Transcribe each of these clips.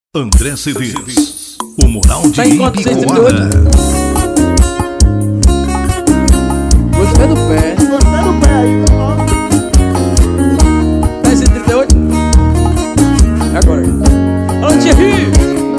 André CDs, o moral de Tá em quanto? 638? Gostei do pé. Gostei do pé aí, ó. Tá em 138? Agora. Alô, Thierry!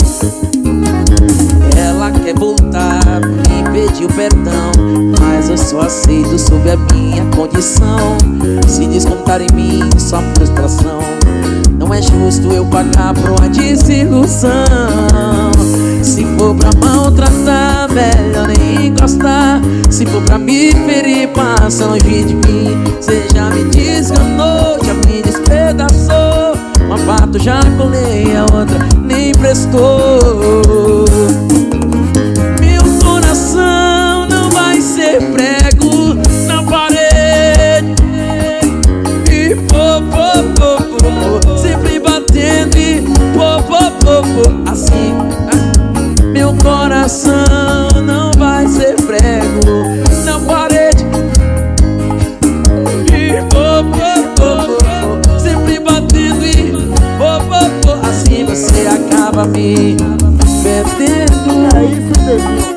Ela quer voltar, me pediu perdão, mas eu só aceito sob a minha condição. Se descontar em mim só frustração, não é justo eu pagar por uma desilusão. Se for pra maltratar, melhor nem encostar. Se for pra me ferir, passa longe de mim. Cê já me desganou, já me despedaçou. Uma pato já colei, a outra nem prestou. Meu coração não vai ser prego na parede. E pô, pô, pô, pô, sempre batendo e pô, pô, pô, pô, assim. Meu coração não vai ser prego na parede. E pô, pô, pô, pô, sempre batendo e pô, pô, pô, assim você acaba me perdendo. É isso, Devinho.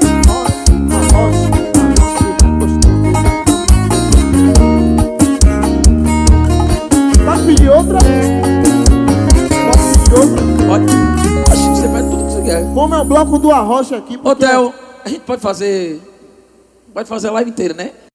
Vai pedir outra? Vai pedir outra? Pode, acho que você faz tudo que você quer. Como é o bloco do Arrocha aqui. porque- Hotel, a gente pode fazer a live inteira, né?